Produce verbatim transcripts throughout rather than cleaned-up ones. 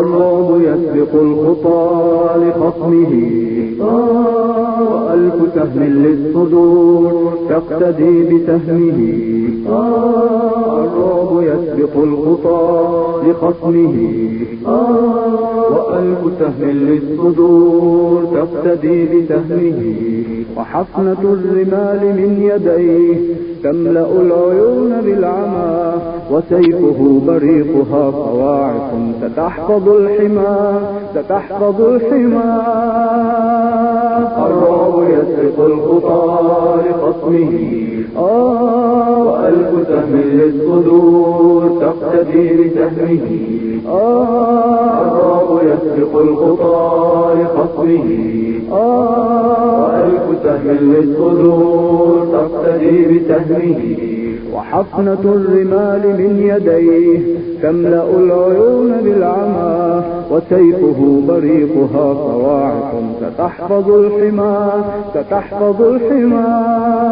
الرعب يسبق الخطى لخصمه، وألف سهم للصدور تقتدي بسهمه. الرعب يسبق الخطى لخصمه، وألف سهم للصدور تقتدي بسهمه. وحصنة الرمال من يديه تملأ العيون بالعمى، وسيفه بريقها صواعق ستحفظ الحمى ستحفظ الحمى. الرعب يسبق الخطى لخصمه، آه وألف سهم للصدور تقتدي بسهمه. آه الرعب يسبق الخطى لخصمه، آه وألف سهم للصدور تقتدي بسهمه. وحصنة الرمال من يديه تملأ العيون بالعمى، وسيفه بريقها صواعق ستحفظ الحمى ستحفظ الحمى.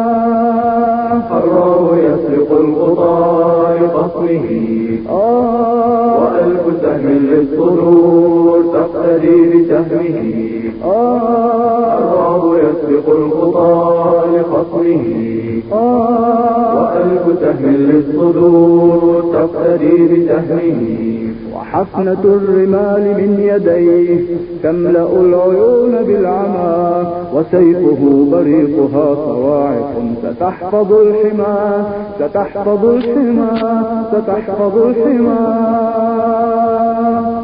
الرعب يسبق الخطى لخصمه، آه وألف سهم للصدور تقتدي بسهمه. آه الرعب يسبق الخطى لخصمه، آه وألف سهم للصدور تقتدي بسهمه. وحصنة الرمال من يديه تملأ العيون بالعمى، وسيفه بريقها صواعق ستحفظ الحمى ستحفظ الحمى ستحفظ الحمى.